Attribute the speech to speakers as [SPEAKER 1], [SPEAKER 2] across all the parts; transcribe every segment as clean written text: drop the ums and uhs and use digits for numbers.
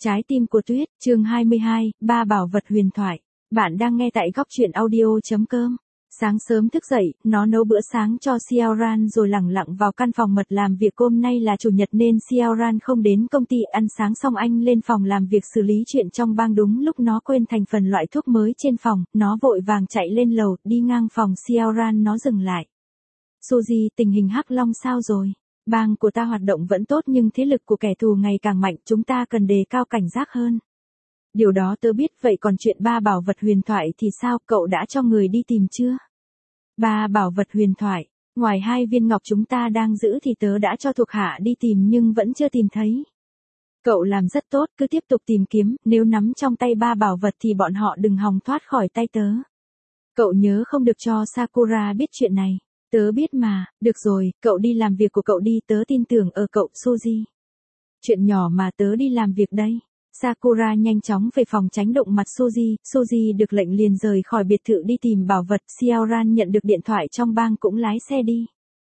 [SPEAKER 1] Trái tim của Tuyết, chương 22, ba bảo vật huyền thoại. Bạn đang nghe tại góc truyện audio.com. Sáng sớm thức dậy, nó nấu bữa sáng cho Xiaoran rồi lẳng lặng vào căn phòng mật làm việc. Hôm nay là chủ nhật nên Xiaoran không đến công ty ăn sáng, xong anh lên phòng làm việc xử lý chuyện trong bang. Đúng lúc nó quên thành phần loại thuốc mới trên phòng, nó vội vàng chạy lên lầu, đi ngang phòng Xiaoran nó dừng lại. Suzy, tình hình Hắc Long sao rồi? Bang của ta hoạt động vẫn tốt nhưng thế lực của kẻ thù ngày càng mạnh, chúng ta cần đề cao cảnh giác hơn. Điều đó tớ biết, vậy còn chuyện ba bảo vật huyền thoại thì sao, cậu đã cho người đi tìm chưa? Ba bảo vật huyền thoại, ngoài 2 viên ngọc chúng ta đang giữ thì tớ đã cho thuộc hạ đi tìm nhưng vẫn chưa tìm thấy. Cậu làm rất tốt, cứ tiếp tục tìm kiếm, nếu nắm trong tay ba bảo vật thì bọn họ đừng hòng thoát khỏi tay tớ. Cậu nhớ không được cho Sakura biết chuyện này. Tớ biết mà, được rồi, cậu đi làm việc của cậu đi, tớ tin tưởng ở cậu, Suzy. Chuyện nhỏ mà, tớ đi làm việc đây. Sakura nhanh chóng về phòng tránh đụng mặt Suzy. Suzy được lệnh liền rời khỏi biệt thự đi tìm bảo vật. Xiaoran nhận được điện thoại trong bang cũng lái xe đi.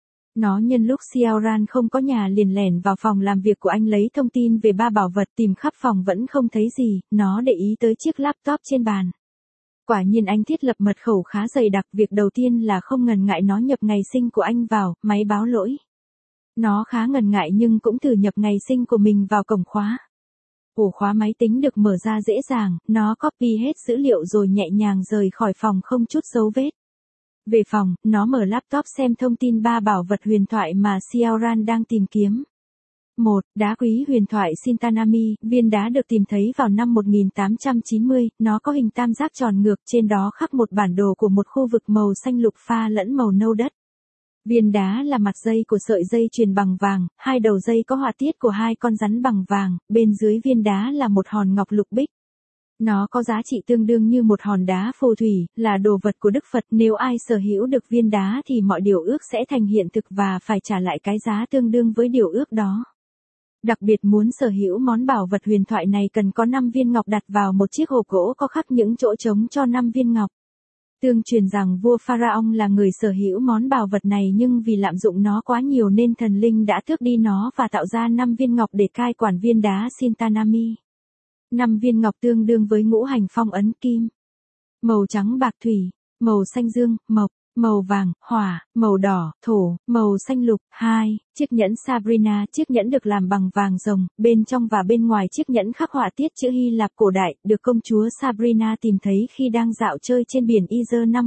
[SPEAKER 1] Nó nhân lúc Xiaoran không có nhà liền lẻn vào phòng làm việc của anh lấy thông tin về ba bảo vật, tìm khắp phòng vẫn không thấy gì, nó để ý tới chiếc laptop trên bàn. Quả nhiên anh thiết lập mật khẩu khá dày đặc, việc đầu tiên là không ngần ngại nó nhập ngày sinh của anh vào, máy báo lỗi. Nó khá ngần ngại nhưng cũng thử nhập ngày sinh của mình vào cổng khóa. Ổ khóa máy tính được mở ra dễ dàng, nó copy hết dữ liệu rồi nhẹ nhàng rời khỏi phòng không chút dấu vết. Về phòng, nó mở laptop xem thông tin ba bảo vật huyền thoại mà Xiaoran đang tìm kiếm. 1. Đá quý huyền thoại Shintanami. Viên đá được tìm thấy vào năm 1890, nó có hình tam giác tròn ngược, trên đó khắc một bản đồ của một khu vực màu xanh lục pha lẫn màu nâu đất. Viên đá là mặt dây của sợi dây chuyền bằng vàng, 2 đầu dây có họa tiết của 2 con rắn bằng vàng, bên dưới viên đá là một hòn ngọc lục bích. Nó có giá trị tương đương như một hòn đá phù thủy, là đồ vật của Đức Phật. Nếu ai sở hữu được viên đá thì mọi điều ước sẽ thành hiện thực và phải trả lại cái giá tương đương với điều ước đó. Đặc biệt muốn sở hữu món bảo vật huyền thoại này cần có 5 viên ngọc đặt vào một chiếc hộp gỗ có khắc những chỗ trống cho 5 viên ngọc. Tương truyền rằng vua Pharaoh là người sở hữu món bảo vật này nhưng vì lạm dụng nó quá nhiều nên thần linh đã tước đi nó và tạo ra 5 viên ngọc để cai quản viên đá Shintanami. 5 viên ngọc tương đương với ngũ hành phong ấn kim. Màu trắng bạc thủy, màu xanh dương, mộc, màu vàng, hỏa, màu đỏ, thổ, màu xanh lục. 2. Chiếc nhẫn Sabrina. Chiếc nhẫn được làm bằng vàng rồng, bên trong và bên ngoài chiếc nhẫn khắc họa tiết chữ Hy Lạp cổ đại, được công chúa Sabrina tìm thấy khi đang dạo chơi trên biển Iser năm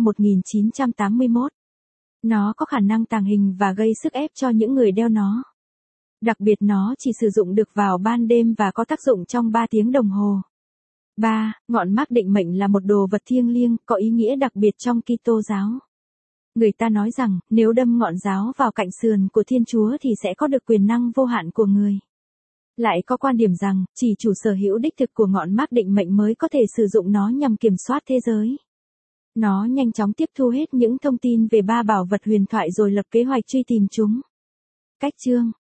[SPEAKER 1] 1981. Nó có khả năng tàng hình và gây sức ép cho những người đeo nó. Đặc biệt nó chỉ sử dụng được vào ban đêm và có tác dụng trong 3 tiếng đồng hồ. 3. Ngọn mác định mệnh là một đồ vật thiêng liêng, có ý nghĩa đặc biệt trong Kitô giáo. Người ta nói rằng, nếu đâm ngọn giáo vào cạnh sườn của Thiên Chúa thì sẽ có được quyền năng vô hạn của người. Lại có quan điểm rằng, chỉ chủ sở hữu đích thực của ngọn mác định mệnh mới có thể sử dụng nó nhằm kiểm soát thế giới. Nó nhanh chóng tiếp thu hết những thông tin về ba bảo vật huyền thoại rồi lập kế hoạch truy tìm chúng. Cách chương,